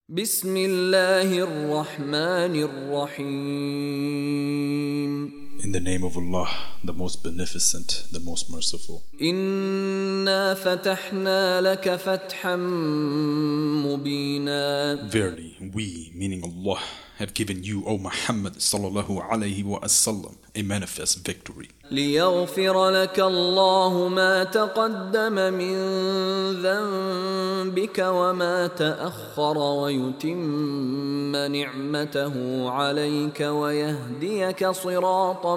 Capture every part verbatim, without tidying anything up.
بسم الله الرحمن الرحيم In the name of Allah, the most beneficent, the most merciful. إنا فتحنا لك فتحا مبينا. Verily, we, meaning Allah, have given you, O Muhammad sallallahu alayhi wa sallam, a manifest victory. ليغفر لك الله ما تقدم من ذنبك وما تأخر ويتم نعمته عليك ويهديك صراطا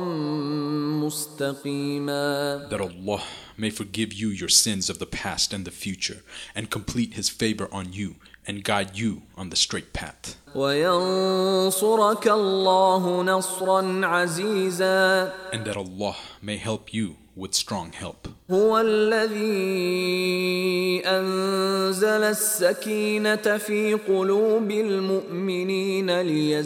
مستقيما. That Allah may forgive you your sins of the past and the future, and complete His favor on you, and guide you on the straight path. وينصرك الله نصرا عزيزا. And that Allah may help you with strong help. هو الذي أنزل السكينة في قلوب المؤمنين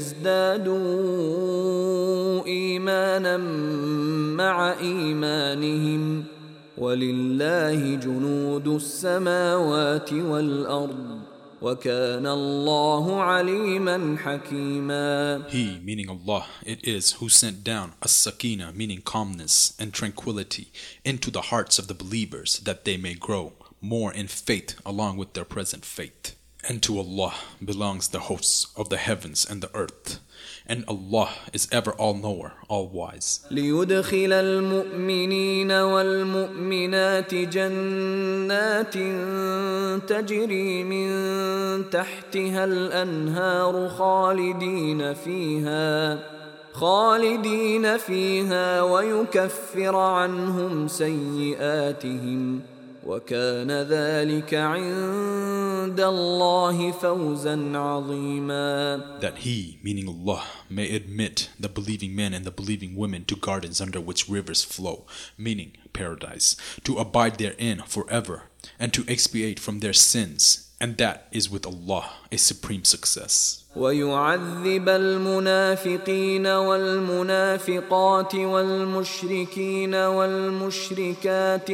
ليزدادوا إيمانا مع إيمانهم ولله جنود السماوات والأرض وَكَانَ اللَّهُ عَلِيمًا حَكِيمًا. He, meaning Allah, it is who sent down as-sakina, meaning calmness and tranquility, into the hearts of the believers, that they may grow more in faith along with their present faith. And to Allah belongs the hosts of the heavens and the earth. And Allah is ever all-knower, all-wise. ليدخل المؤمنين والمؤمنات جنات تجري من تحتها الأنهار خالدين فيها خالدين فيها ويكفر عنهم سيئاتهم وكان ذلك عند الله فوزا عظيما. That He, meaning Allah, may admit the believing men and the believing women to gardens under which rivers flow, meaning paradise, to abide therein forever, and to expiate from their sins, and that is with Allah a supreme success. ويعذب المنافقين والمنافقات والمشركين والمشركات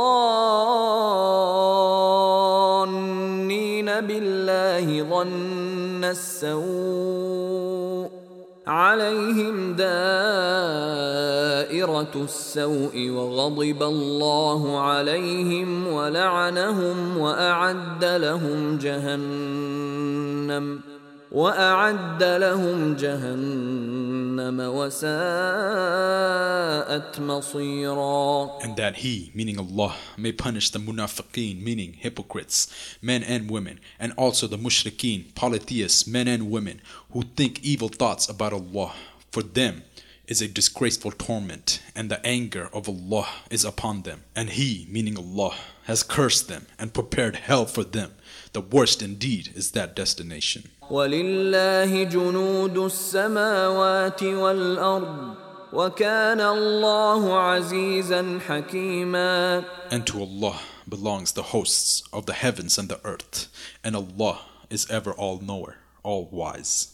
الظانين بالله ظن السوء عليهم دائرة السوء وغضب الله عليهم ولعنهم وأعد لهم جهنم وأعد لهم جهنم وساءت مصيرا. And that He, meaning Allah, may punish the munafiqeen, meaning hypocrites, men and women, and also the mushrikeen, polytheists, men and women, who think evil thoughts about Allah. For them is a disgraceful torment, and the anger of Allah is upon them. And He, meaning Allah, has cursed them and prepared hell for them. The worst indeed is that destination. وَلِلَّهِ جُنُودُ السَّمَاوَاتِ وَالْأَرْضِ وَكَانَ اللَّهُ عَزِيزًا حَكِيمًا. And to Allah belongs the hosts of the heavens and the earth, and Allah is ever all-knower, all-wise.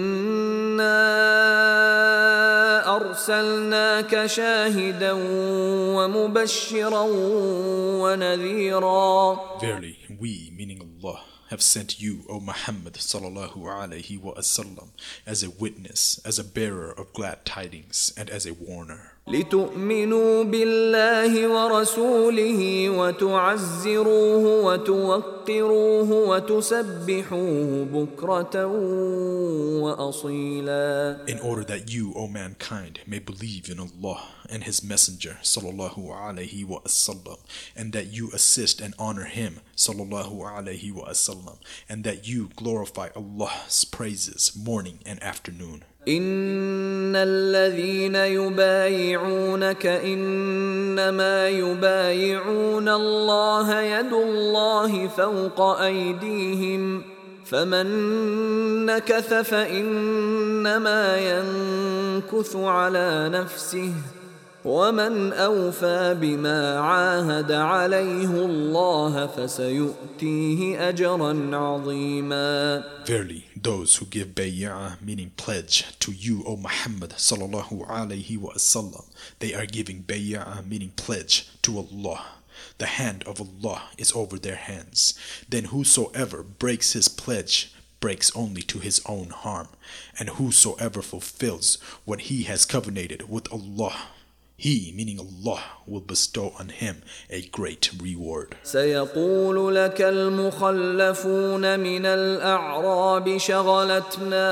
إِنَّا أَرْسَلْنَاكَ شَاهِدًا وَمُبَشِّرًا وَنَذِيرًا. Verily, we, meaning Allah, have sent you, O Muhammad sallallahu alayhi wa sallam, as a witness, as a bearer of glad tidings, and as a warner. لِتُؤْمِنُوا بِاللَّهِ وَرَسُولِهِ وَتُعَزِّرُوهُ وَتُوَقِّرُوهُ وَتُسَبِّحُوهُ بُكْرَةً وَأَصِيلًا. In order that you, O mankind, may believe in Allah and His Messenger sallallahu alayhi wa sallam, and that you assist and honor Him sallallahu alayhi wa sallam, and that you glorify Allah's praises morning and afternoon. إن الذين يبايعونك إنما يبايعون الله يد الله فوق أيديهم فمن نكث فإنما ينكث على نفسه ومن أوفى بما عاهد عليه الله فسيؤتيه أجرا عظيما. Verily, those who give bay'ah, meaning pledge, to you, O Muhammad sallallahu alayhi wa sallam, they are giving bay'ah, meaning pledge, to Allah. The hand of Allah is over their hands. Then whosoever breaks his pledge, breaks only to his own harm, and whosoever fulfills what he has covenanted with Allah, He, meaning Allah, will bestow on him a great reward. سيقول لك المخلفون من الأعراب شغلتنا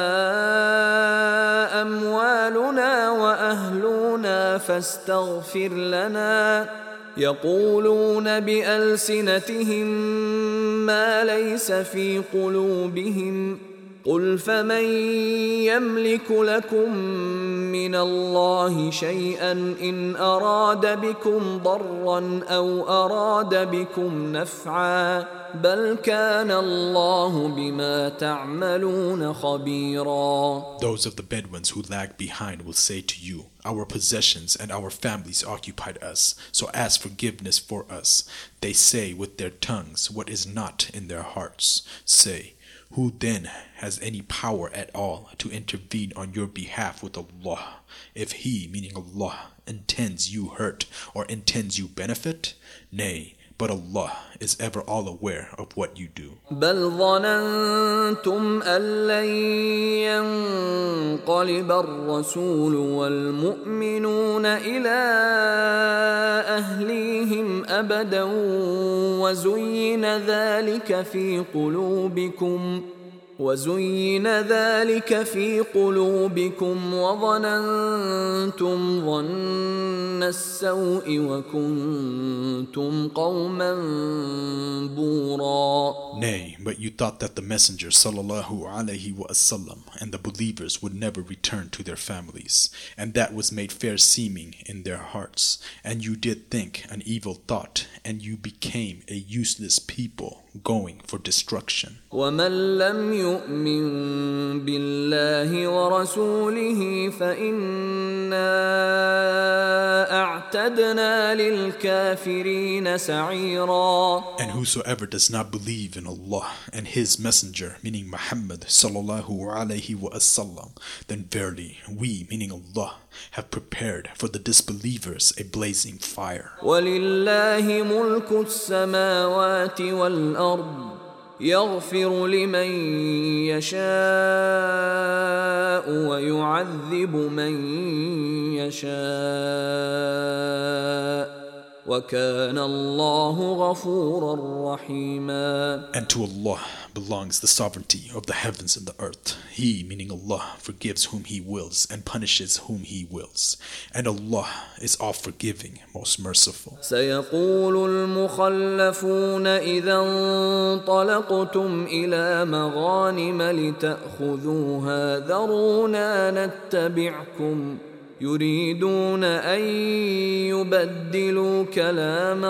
أموالنا وأهلنا فاستغفر لنا يقولون بألسنتهم ما ليس في قلوبهم قل فمن يملك لكم من الله شيئا إن أراد بكم ضرا أو أراد بكم نفعا بل كان الله بما تعملون خبيرا. Those of the Bedouins who lag behind will say to you, our possessions and our families occupied us, so ask forgiveness for us. They say with their tongues what is not in their hearts. Say, who then has any power at all to intervene on your behalf with Allah? If He, meaning Allah, intends you hurt or intends you benefit? Nay, but Allah is ever all aware of what you do. بل ظننتم أن لن ينقلب الرسول والمؤمنون إلى أهليهم أبدا وزين ذلك في قلوبكم وزين ذلك في قلوبكم وظننتم ظن السوء وكنتم قوما بورا. Nay, but you thought that the Messenger sallallahu alaihi wasallam and the believers would never return to their families, and that was made fair seeming in their hearts, and you did think an evil thought, and you became a useless people going for destruction. ومن لم يؤمن بالله ورسوله فإنا أعتدنا للكافرين سعيرا. And whosoever does not believe in Allah and His Messenger, meaning Muhammad sallallahu alaihi wasallam, then verily we, meaning Allah, have prepared for the disbelievers a blazing fire. وَلِلَّهِ مُلْكُ السَّمَاوَاتِ وَالْأَرْضِ يَغْفِرُ لِمَن يَشَاءُ وَيُعَذِّبُ مَن يَشَاءُ وَكَانَ اللَّهُ غَفُورًا رَحِيمًا. And to Allah belongs the sovereignty of the heavens and the earth. He, meaning Allah, forgives whom He wills and punishes whom He wills. And Allah is all-forgiving, most merciful. سيقول المخلفون إذا انطلقتم إلى مغانم لتأخذوها ذرونا نتبعكم يريدون أن يبدلوا كلام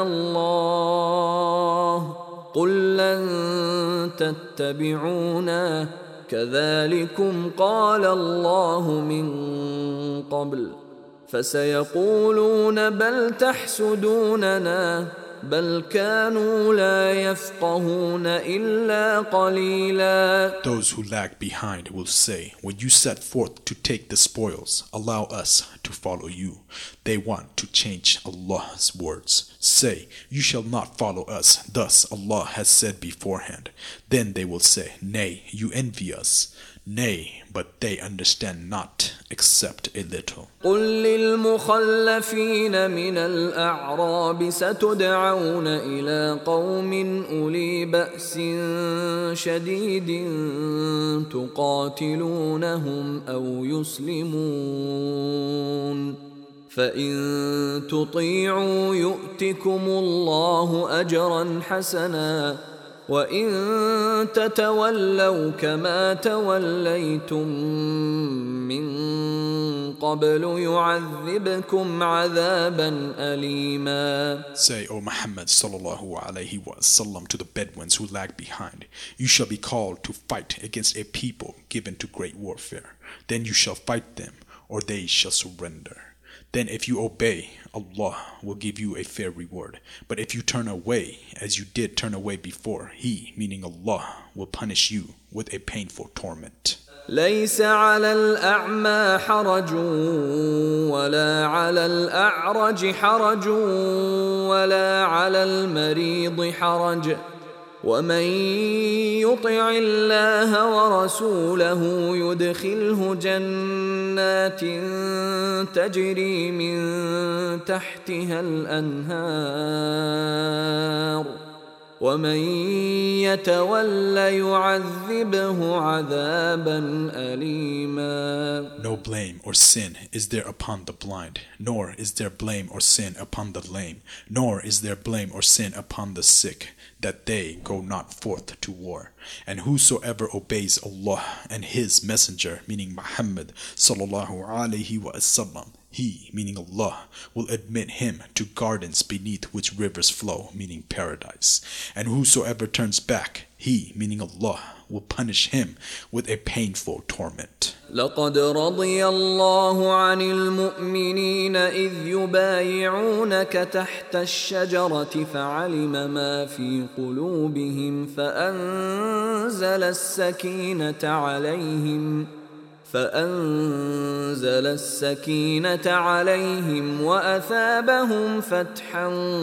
الله قل لن تتبعونا كذلكم قال الله من قبل فسيقولون بل تحسدوننا بل كانوا لا يفقهون إلا قليلا. Those who lag behind will say, when you set forth to take the spoils, allow us to follow you. They want to change Allah's words. Say, you shall not follow us, thus Allah has said beforehand. Then they will say, nay, you envy us. Nay, but they understand not except a little. قل للمخلفين من الأعراب ستدعون إلى قوم أولي بأس شديد تقاتلونهم أو يسلمون فإن تطيعوا يؤتكم الله أجرا حسنا وإن تتولوا كما توليتم من قبل يعذبكم عذابا أليما. Say, O Muhammad sallallahu alaihi wasallam, to the Bedouins who lag behind, you shall be called to fight against a people given to great warfare. Then you shall fight them, or they shall surrender. Then if you obey, Allah will give you a fair reward. But if you turn away, as you did turn away before, He, meaning Allah, will punish you with a painful torment. ليس على الأعمى حرج ولا على الأعرج حرج ولا على المريض حرج ومن يطع الله ورسوله يدخله جنات تجري من تحتها الأنهار ومن يتول يعذبه عذابا أليما. No blame or sin is there upon the blind, nor is there blame or sin upon the lame, nor is there blame or sin upon the sick, that they go not forth to war. And whosoever obeys Allah and His Messenger, meaning Muhammad sallallahu alaihi wasallam, He, meaning Allah, will admit him to gardens beneath which rivers flow, meaning paradise. And whosoever turns back, He, meaning Allah, will punish him with a painful torment. لقد رضي الله عن المؤمنين إذ يبايعونك تحت الشجرة فعلم ما في قلوبهم فأنزل السكينة عليهم فأنزل السكينة عليهم وأثابهم فتحا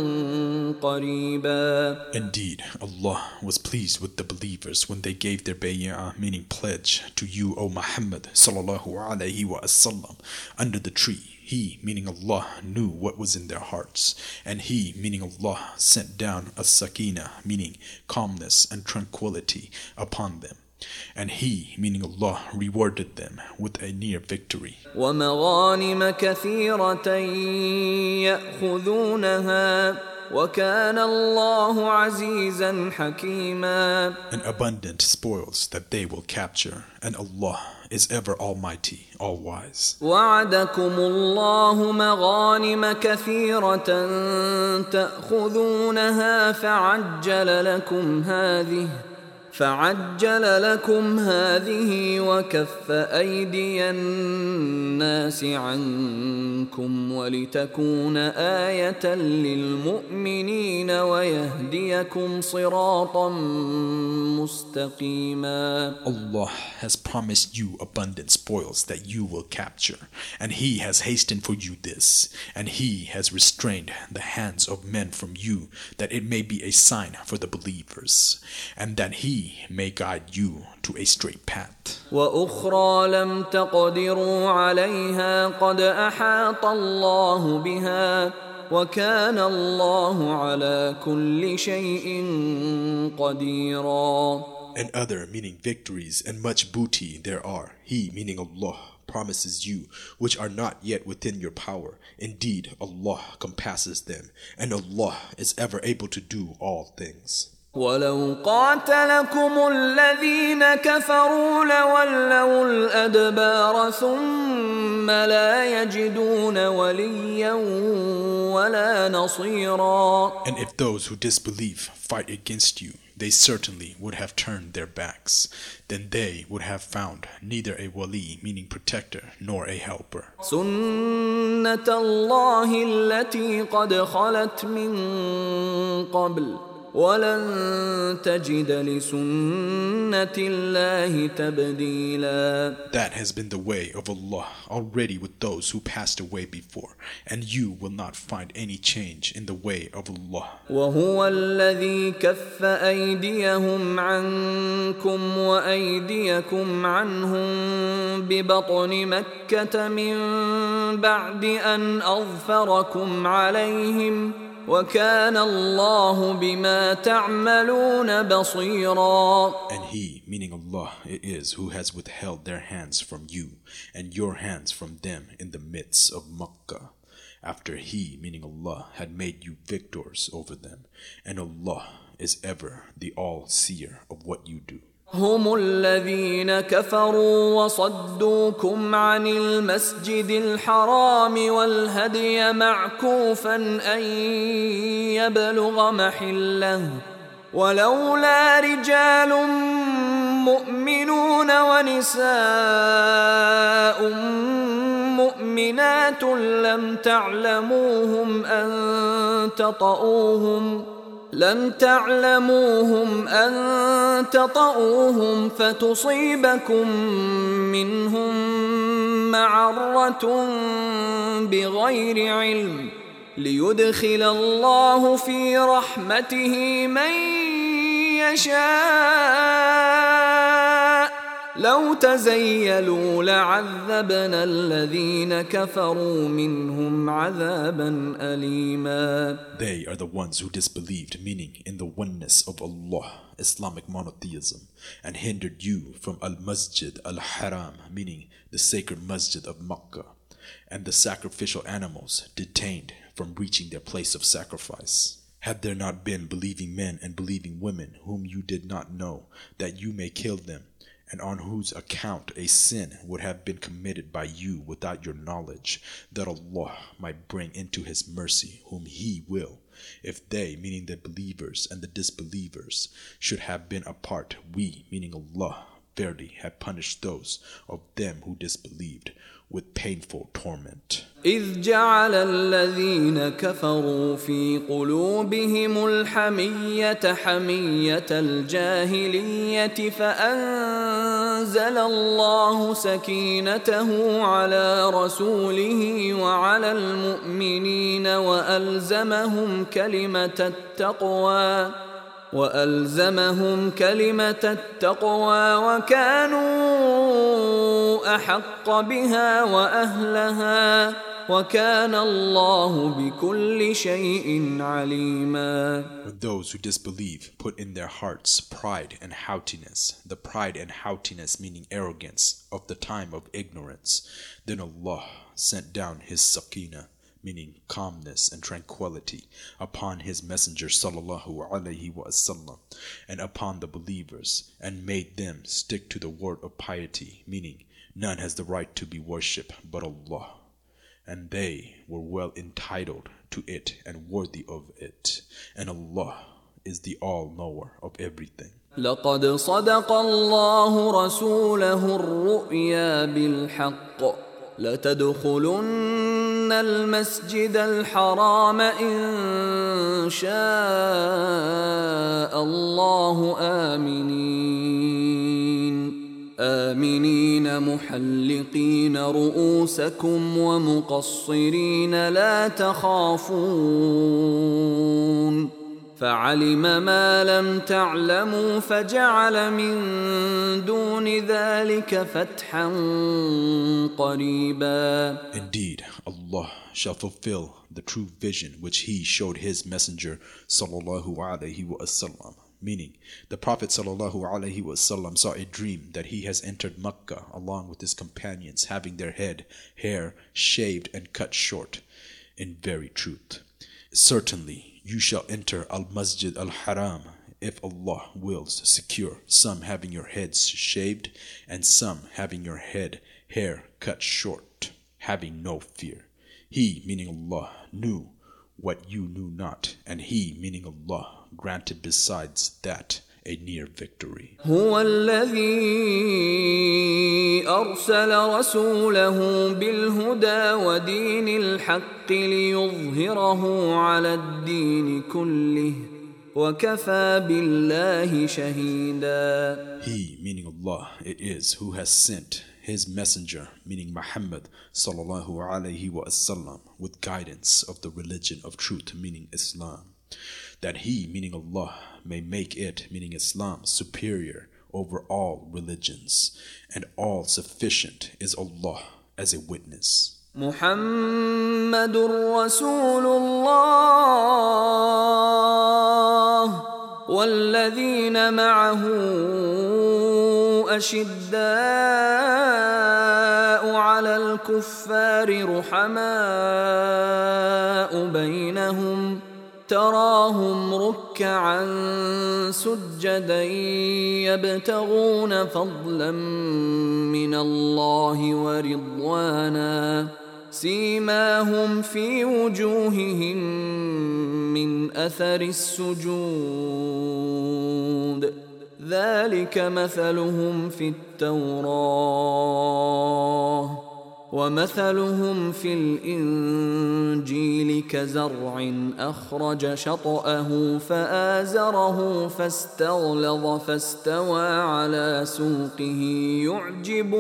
قريبا. Indeed, Allah was pleased with the believers when they gave their bay'ah, meaning pledge, to you, O Muhammad sallallahu alaihi wasallam, under the tree. He, meaning Allah, knew what was in their hearts, and He, meaning Allah, sent down a sakina, meaning calmness and tranquility, upon them. And He, meaning Allah, rewarded them with a near victory. وَمَغَانِمَ كَثِيرَةً يَأْخُذُونَهَا وَكَانَ اللَّهُ عَزِيزًا حَكِيمًا. And abundant spoils that they will capture, and Allah is ever almighty, all-wise. وَعَدَكُمُ اللَّهُ مَغَانِمَ كَثِيرَةً تَأْخُذُونَهَا فَعَجَّلَ لَكُمْ هَذِهِ فعجل لكم هذه وكف أيدي الناس عنكم ولتكون آية للمؤمنين ويهديكم صراطا مستقيما. Allah has promised you abundant spoils that you will capture, and He has hastened for you this, and He has restrained the hands of men from you, that it may be a sign for the believers, and that He may guide you to a straight path. وأخرى لم تقدروا عليها قد أحاط الله بها وكان الله على كل شيء قديرا. And other, meaning victories and much booty there are, He, meaning Allah, promises you, which are not yet within your power. Indeed, Allah compasses them, and Allah is ever able to do all things. ولو قاتلكم الذين كفروا لولوا الأدبار ثم لا يجدون وليا ولا نصيرا. And if those who disbelieve fight against you, they certainly would have turned their backs. Then they would have found neither a wali, meaning protector, nor a helper. سنة الله التي قد خلت من قبل وَلَن تَجِدَ لِسُنَّةِ اللَّهِ تَبْدِيلًا. That has been the way of Allah already with those who passed away before, and you will not find any change in the way of Allah. وَهُوَ الَّذِي كَفَّ أَيْدِيَهُمْ عَنكُمْ وَأَيْدِيَكُمْ عَنْهُمْ بِبَطْنِ مَكَّةَ مِنْ بَعْدِ أَنْ أَظْفَرَكُمْ عَلَيْهِمْ وَكَانَ اللَّهُ بِمَا تَعْمَلُونَ بَصِيرًا. And He, meaning Allah, it is who has withheld their hands from you and your hands from them in the midst of Makkah, after He, meaning Allah, had made you victors over them, and Allah is ever the all-seer of what you do. هم الذين كفروا وصدوكم عن المسجد الحرام والهدي معكوفا أن يبلغ محله ولولا رجال مؤمنون ونساء مؤمنات لم تعلموهم أن تطؤوهم لم تعلموهم أن تطؤوهم فتصيبكم منهم معرة بغير علم ليدخل الله في رحمته من يشاء لو تزيلوا لعذبنا الذين كفروا منهم عذابا أليما. They are the ones who disbelieved, meaning in the oneness of Allah, Islamic monotheism, and hindered you from Al-Masjid Al-Haram, meaning the sacred Masjid of Makkah, and the sacrificial animals detained from reaching their place of sacrifice. Had there not been believing men and believing women whom you did not know, that you may kill them, and on whose account a sin would have been committed by you without your knowledge, that Allah might bring into His mercy whom He will. If they, meaning the believers and the disbelievers, should have been apart, we, meaning Allah, verily had punished those of them who disbelieved with painful torment. إذ جعل الذين كفروا في قلوبهم الحمية حمية الجاهلية فأنزل الله سكينته على رسوله وعلى المؤمنين وألزمهم كلمة التقوى وألزمهم كلمة التقوى وكانوا أحق بها وأهلها وكان الله بكل شيء عليما. When those who disbelieve put in their hearts pride and haughtiness, the pride and haughtiness meaning arrogance of the time of ignorance, then Allah sent down His sakina, meaning calmness and tranquility, upon His Messenger sallallahu alaihi wasallam and upon the believers, and made them stick to the word of piety, meaning none has the right to be worshipped but Allah, and they were well entitled to it and worthy of it, and Allah is the all-knower of everything. لقد صدق الله رسوله الرؤيا بالحق لتدخلن المسجد الحرام إن شاء الله آمنين آمنين محلقين رؤوسكم ومقصرين لا تخافون فعلم ما لم تعلموا فجعل من دون ذلك فتحا قريبا. Indeed, Allah shall fulfill the true vision which He showed His Messenger sallallahu alaihi wasallam. Meaning, the Prophet sallallahu alaihi wasallam saw a dream that he has entered Makkah along with his companions, having their head, hair shaved and cut short. In very truth, certainly you shall enter Al-Masjid Al-Haram, if Allah wills, secure, some having your heads shaved, and some having your head, hair cut short, having no fear. He, meaning Allah, knew what you knew not, and He, meaning Allah, granted besides that a near victory. هو الذي أرسل رسوله بالهدى ودين الحق ليظهره على الدين كله وكفى بالله شهيدا. He, meaning Allah, it is who has sent His Messenger, meaning Muhammad sallallahu alaihi wasallam, with guidance of the religion of truth, meaning Islam, that He, meaning Allah, may make it, meaning Islam, superior over all religions, and all sufficient is Allah as a witness. محمد رسول الله والذين معه أشداء على الكفار رحماء بينهم تراهم ركعا سجدا يبتغون فضلا من الله ورضوانا سيماهم في وجوههم من أثر السجود ذلك مثلهم في التوراة ومثلهم في الإنجيل كزرع أخرج شطأه فآزره فاستغلظ فاستوى على سوقه يعجب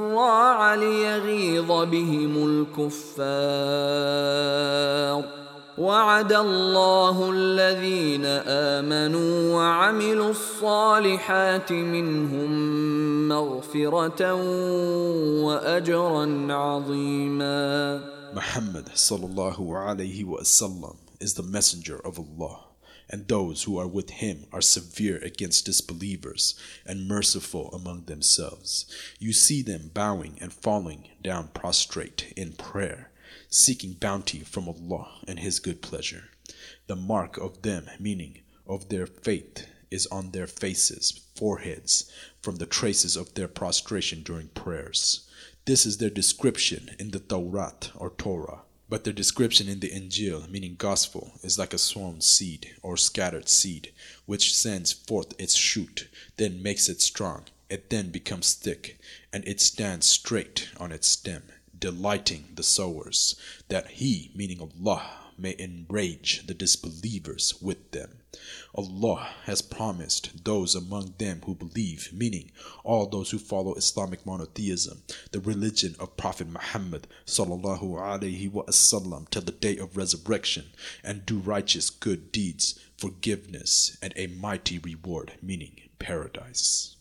الزراع ليغيظ بهم الكفار وعد الله الذين آمنوا وعملوا الصالحات منهم مغفرة وأجرا عظيما. Muhammad sallallahu alayhi wa sallam is the messenger of Allah, and those who are with him are severe against disbelievers and merciful among themselves. You see them bowing and falling down prostrate in prayer, seeking bounty from Allah and His good pleasure. The mark of them, meaning of their faith, is on their faces, foreheads, from the traces of their prostration during prayers. This is their description in the Tawrat or Torah. But their description in the Injil, meaning gospel, is like a sown seed or scattered seed, which sends forth its shoot, then makes it strong. It then becomes thick, and it stands straight on its stem, delighting the sowers, that He, meaning Allah, may enrage the disbelievers with them. Allah has promised those among them who believe, meaning all those who follow Islamic monotheism, the religion of Prophet Muhammad sallallahu alaihi wasallam till the day of resurrection, and do righteous good deeds, forgiveness, and a mighty reward, meaning paradise.